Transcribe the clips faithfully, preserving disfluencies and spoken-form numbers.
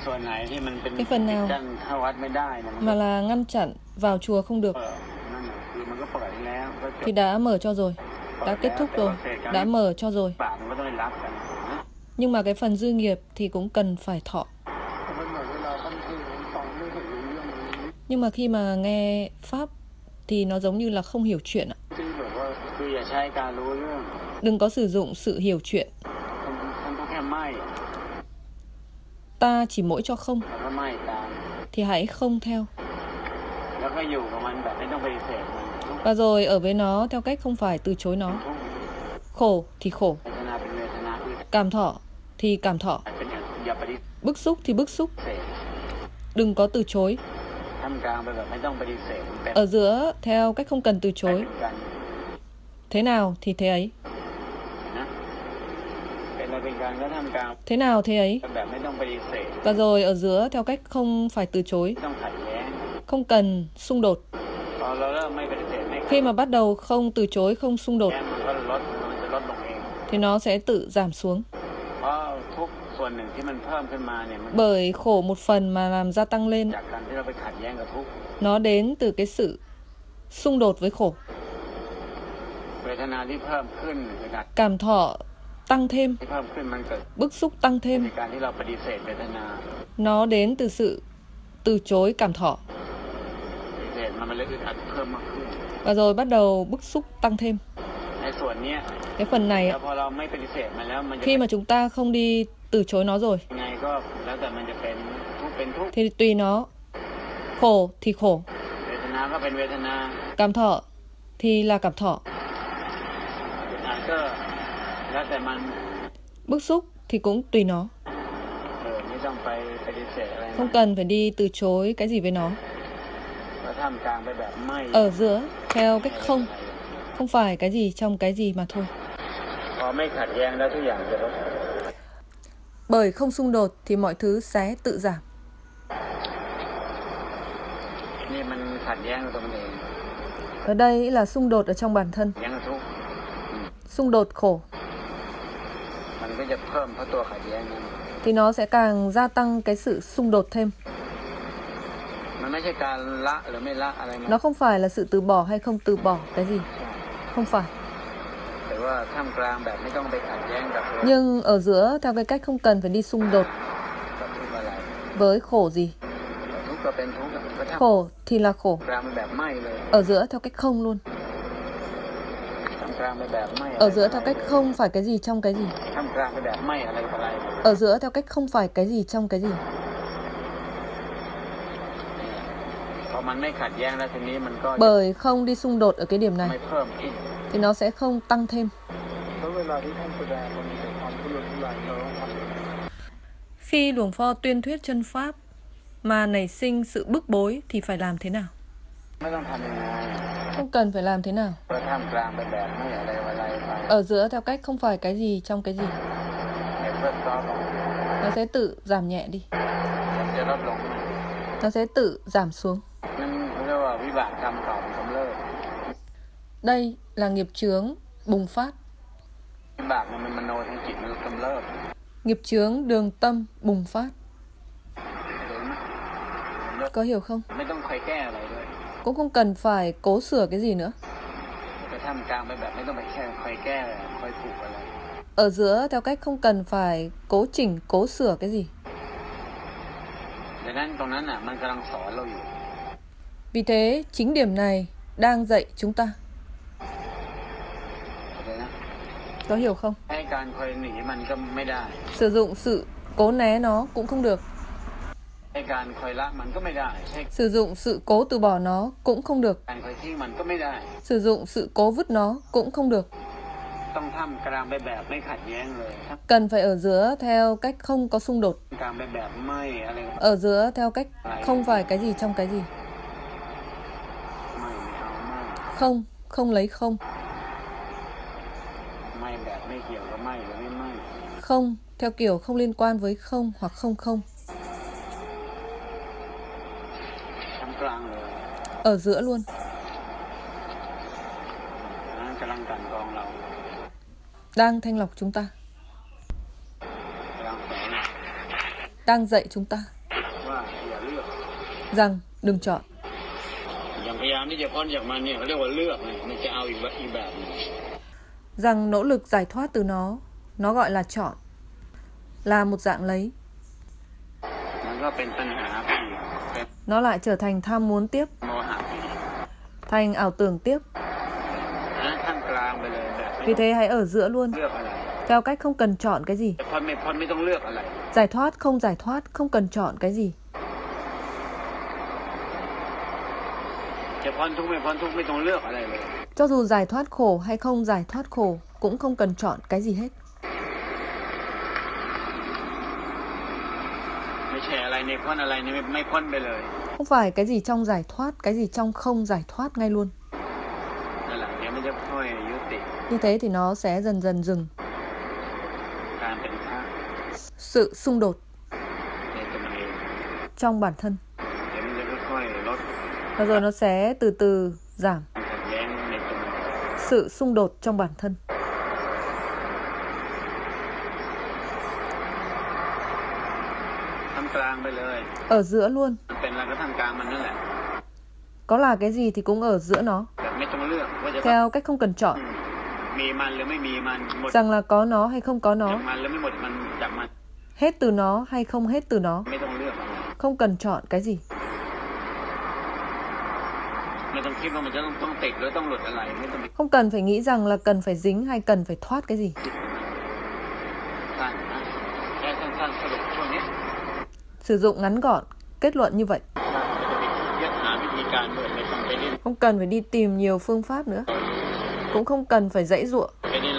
Cái phần nào mà là ngăn chặn vào chùa không được thì đã mở cho rồi, đã kết thúc rồi, đã mở cho rồi. Nhưng mà cái phần dư nghiệp thì cũng cần phải thọ. Nhưng mà khi mà nghe Pháp thì nó giống như là không hiểu chuyện ạ. Đừng có sử dụng sự hiểu chuyện. Ta chỉ mỗi cho không thì hãy không theo. Và rồi ở với nó theo cách không phải từ chối nó. Khổ thì khổ, cảm thọ thì cảm thọ, bức xúc thì bức xúc. Đừng có từ chối. Ở giữa theo cách không cần từ chối. Thế nào thì thế ấy. Thế nào thế ấy. Và rồi ở giữa theo cách không phải từ chối, không cần xung đột. Khi mà bắt đầu không từ chối, không xung đột thì nó sẽ tự giảm xuống. Bởi khổ một phần mà làm gia tăng lên, nó đến từ cái sự xung đột với khổ. Cảm thọ tăng thêm, bức xúc tăng thêm, nó đến từ sự từ chối cảm thọ. Và rồi bắt đầu bức xúc tăng thêm. Cái phần này khi mà chúng ta không đi từ chối nó rồi thì tùy nó. Khổ thì khổ, cảm thọ thì là cảm thọ, bức xúc thì cũng tùy nó. Không cần phải đi từ chối cái gì với nó. Ở giữa theo cách không, không phải cái gì trong cái gì mà thôi. Bởi không xung đột thì mọi thứ sẽ tự giảm. Ở đây là xung đột ở trong bản thân. Xung đột khổ thì nó sẽ càng gia tăng cái sự xung đột thêm. Nó không phải là sự từ bỏ hay không từ bỏ cái gì. Không phải. Nhưng ở giữa theo cái cách không cần phải đi xung đột với khổ gì. Khổ thì là khổ. Ở giữa theo cách không luôn. Ở giữa theo cách không phải cái gì trong cái gì. Ở giữa theo cách không phải cái gì trong cái gì. Bởi không đi xung đột ở cái điểm này thì nó sẽ không tăng thêm. Khi Luồng Pho tuyên thuyết chân Pháp mà nảy sinh sự bức bối thì phải làm thế nào? Không cần phải làm thế nào. Ở giữa theo cách không phải cái gì trong cái gì. Nó sẽ tự giảm nhẹ đi. Nó sẽ tự giảm xuống. Đây là nghiệp chướng bùng phát. Nghiệp chướng đường tâm bùng phát. Có hiểu không? Cũng không cần phải cố sửa cái gì nữa. Ở giữa theo cách không cần phải cố chỉnh, cố sửa cái gì. Vì thế chính điểm này đang dạy chúng ta. Có hiểu không? Sử dụng sự cố né nó cũng không được. Sử dụng sự cố từ bỏ nó cũng không được. Sử dụng sự cố vứt nó cũng không được. Cần phải ở giữa theo cách không có xung đột. Ở giữa theo cách không phải cái gì trong cái gì. Không, không lấy không. Không, theo kiểu không liên quan với không hoặc không không. Ở giữa luôn. Đang thanh lọc chúng ta. Đang dạy chúng ta. rằng đừng chọn. Rằng nỗ lực giải thoát từ nó, nó gọi là chọn, là một dạng lấy. Nó lại trở thành tham muốn tiếp, thành ảo tưởng tiếp. Vì thế hãy ở giữa luôn, theo cách không cần chọn cái gì. Giải thoát không giải thoát, không cần chọn cái gì. Cho dù giải thoát khổ hay không giải thoát khổ, cũng không cần chọn cái gì hết. Không phải cái gì trong giải thoát, cái gì trong không giải thoát ngay luôn. Như thế thì nó sẽ dần dần dừng. Sự xung đột trong bản thân. Và rồi nó sẽ từ từ giảm. Sự xung đột trong bản thân. Ở giữa luôn. Có là cái gì thì cũng ở giữa nó, theo cách không cần chọn. Rằng là có nó hay không có nó, hết từ nó hay không hết từ nó, không cần chọn cái gì. Không cần phải nghĩ rằng là cần phải dính hay cần phải thoát cái gì. Sử dụng ngắn gọn, kết luận như vậy. Không cần phải đi tìm nhiều phương pháp nữa. Cũng không cần phải giãy giụa.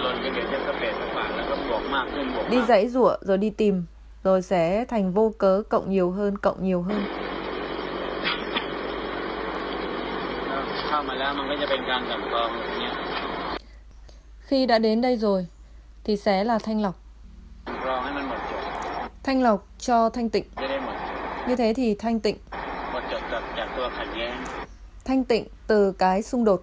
Đi giãy giụa rồi đi tìm, rồi sẽ thành vô cớ cộng nhiều hơn, cộng nhiều hơn. Khi đã đến đây rồi thì sẽ là thanh lọc. Thanh lọc cho thanh tịnh. Như thế thì thanh tịnh. Thanh tịnh từ cái xung đột.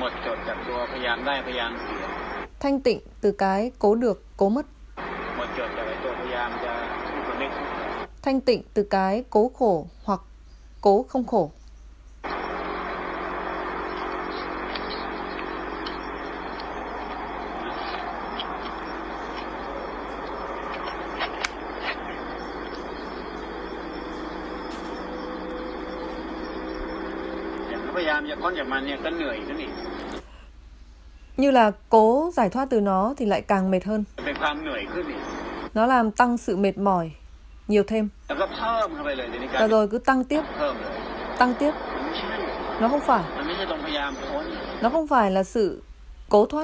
Thanh tịnh từ cái cố được, cố mất. Thanh tịnh từ cái cố khổ hoặc cố không khổ. Như là cố giải thoát từ nó thì lại càng mệt hơn. Nó làm tăng sự mệt mỏi nhiều thêm. Và rồi cứ tăng tiếp. Tăng tiếp. Nó không phải. Nó không phải là sự cố thoát.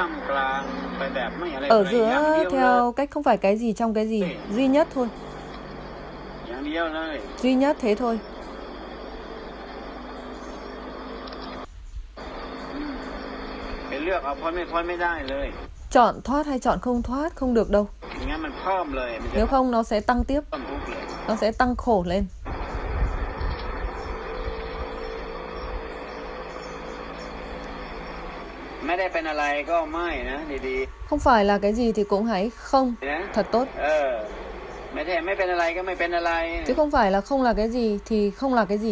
Ở giữa theo cách không phải cái gì trong cái gì, duy nhất thôi. Duy nhất thế thôi. Chọn thoát hay chọn không thoát không được đâu. Nếu không nó sẽ tăng tiếp. Nó sẽ tăng khổ lên. Không phải là cái gì thì cũng hãy không. Thật tốt. Chứ không phải là không là cái gì thì không là cái gì.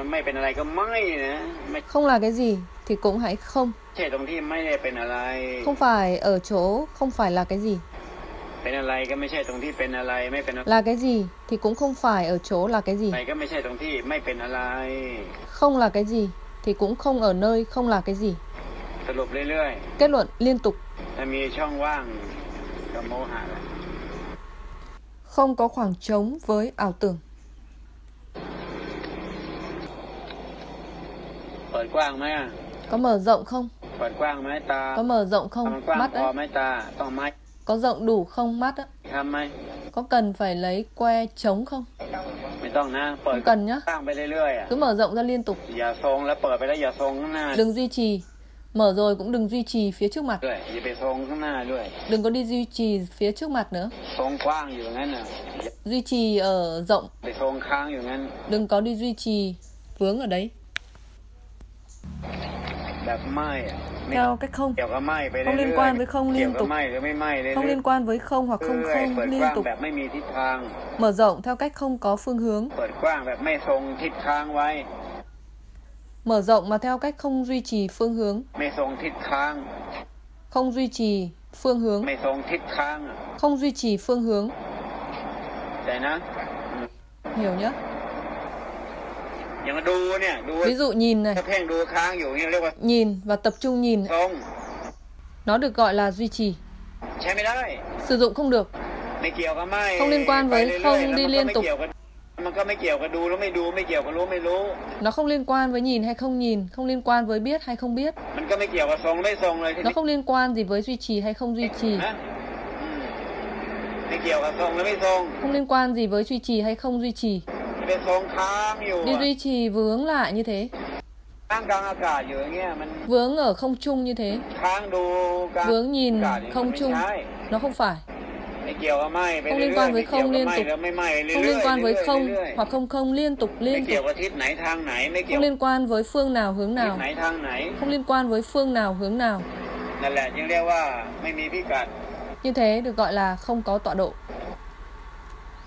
Không là cái gì thì cũng hãy không. Không phải ở chỗ không phải là cái gì. Là cái gì thì cũng không phải ở chỗ là cái gì. Không là cái gì thì cũng không ở nơi không là cái gì. Kết luận liên tục. Không có khoảng trống với ảo tưởng. Có mở rộng không? Có mở rộng không? Mắt đấy. Có rộng đủ không? Mắt á. Có cần phải lấy que trống không? Không cần nhá. Cứ mở rộng ra liên tục. Đừng duy trì. Mở rồi cũng đừng duy trì phía trước mặt. Đừng có đi duy trì phía trước mặt nữa. Duy trì ở rộng. Đừng có đi duy trì vướng ở đấy. theo cách không, không liên quan với không liên tục, không liên quan với không hoặc không không liên tục, mở rộng theo cách không có phương hướng, mở rộng mà theo cách không duy trì phương hướng, không duy trì phương hướng, không duy trì phương hướng. Hiểu nhá. Ví dụ nhìn này, nhìn và tập trung nhìn, nó được gọi là duy trì. Sử dụng không được, không liên quan với không đi liên tục. Nó không liên quan với nhìn hay không nhìn, không liên quan với biết hay không biết. Nó không liên quan gì với duy trì hay không duy trì. Không liên quan gì với duy trì hay không duy trì. Đi duy trì vướng lại như thế, vướng ở không trung như thế, vướng nhìn không trung, nó không phải. Không liên quan với không liên tục, không liên quan với không hoặc không không liên tục liên tục, không liên quan với phương nào hướng nào, không liên quan với phương nào hướng nào. Như thế được gọi là không có tọa độ.